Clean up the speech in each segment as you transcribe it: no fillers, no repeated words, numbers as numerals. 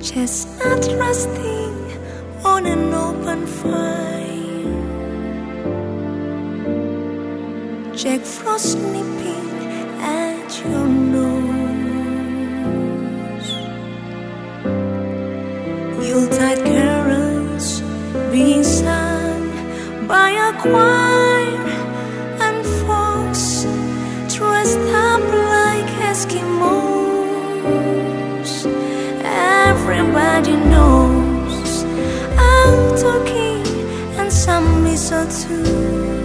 Chestnut resting on an open fire, Jack Frost nipping at your nose, Yuletide carols being sung by a choir, and folks dressed up like Eskimos. Everybody knows a turkey and some mistletoe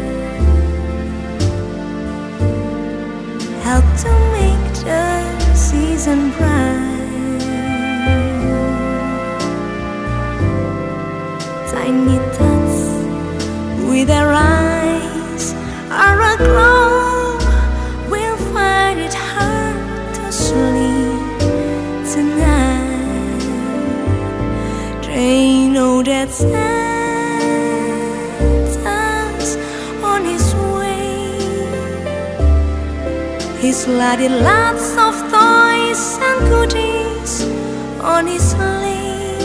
help to make the season bright. Tiny tots with their eyes are aglow will find it hard to sleep tonight. They know that Santa's on his way. He's loaded lots of toys and goodies on his sleigh,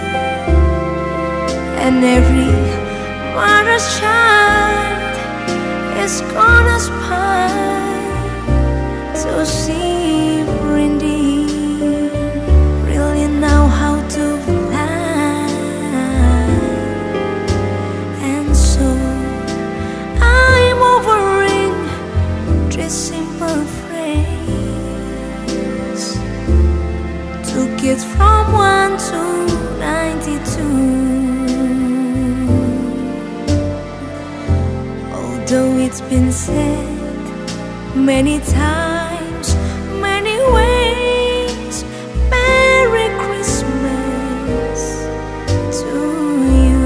and every mother's child is gonna spy to see reindeer really know how to fly. And so I'm offering this simple phrase to kids from 1 to 92. Though it's been said many times, many ways, Merry Christmas to you.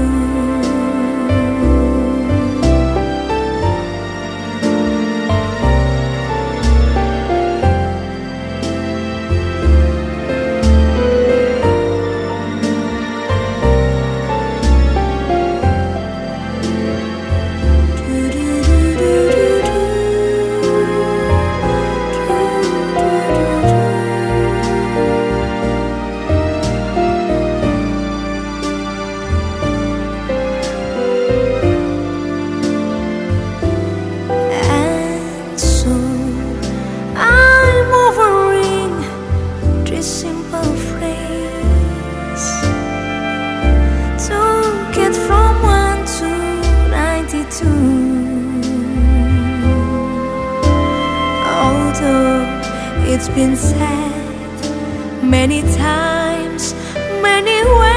Although it's been said many times, many ways,